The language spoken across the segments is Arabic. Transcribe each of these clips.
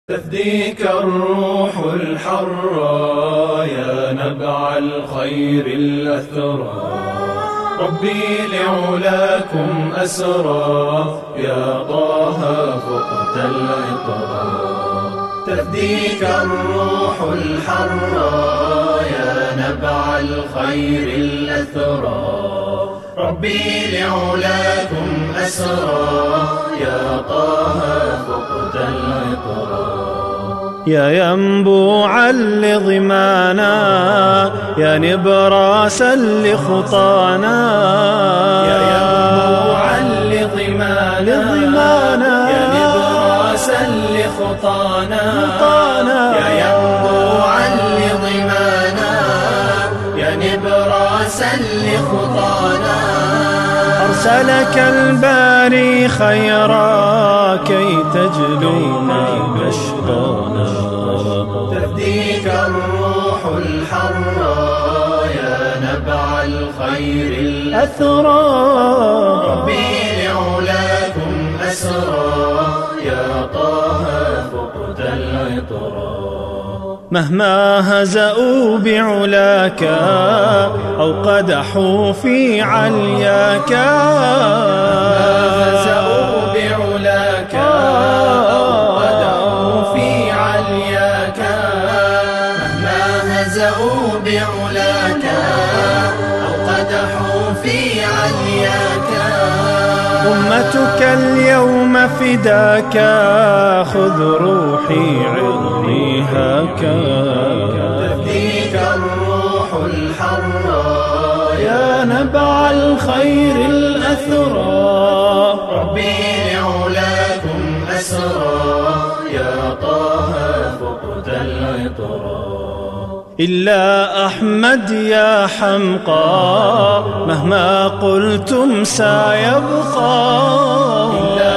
تفديك الروح الحرة يا نبع الخير الأثرى، ربي لعلاكم أسرى يا طه فقت العطرى. تفديك الروح الحرة يا نبع الخير الأثرى، ربي لعلاكم أسرى يا طه فقت العطرى. يا ينبوعا لضمانا يا نبراسا لخطانا، يا ينبوعا لضمانا يا نبراسا لخطانا، يا ينبوعا لضمانا يا نبراسا لخطانا. أرسلك الباري خيرا كي تجلونا بشطانا. تفديك الروح الحرة يا نبع الخير الأثرى، ربي لعلاكم أسرى يا طه فقت العطرى. مهما هزأوا بعلاك أو قدحوا في علياك، بعلاك أو قدحوا في علياك. أمتك اليوم فداك خذ روحي عظني هاكا. تفديك الروح الحرة يا نبع الخير الأثرى، ربي لعلاكم أسرى يا طه فقت العطرى. إلا أحمد يا حمقى مهما قلتم سيبقى. إلا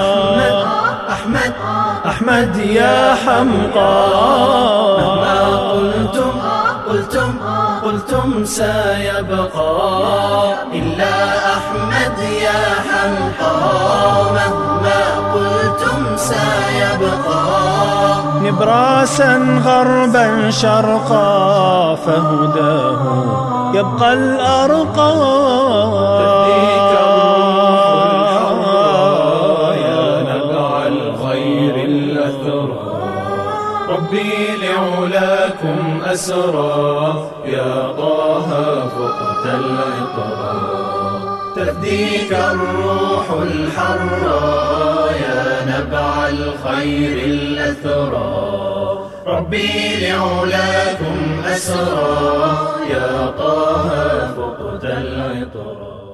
أحمد يا حمقى مهما قلتم سيبقى. إلا أحمد يا حمقى مهما قلتم سيبقى. نبراسا غربا شرقا فهداه يبقى الأرقى. تفديك الروح الحرة يا نبع الخير الأثرى، ربي لعلاكم أسرى يا طه فقت العطرى. تفديك الروح الحرة يا نبع الخير الأثرى، ربي لعلاكم أسرى يا طه فقت العطرى.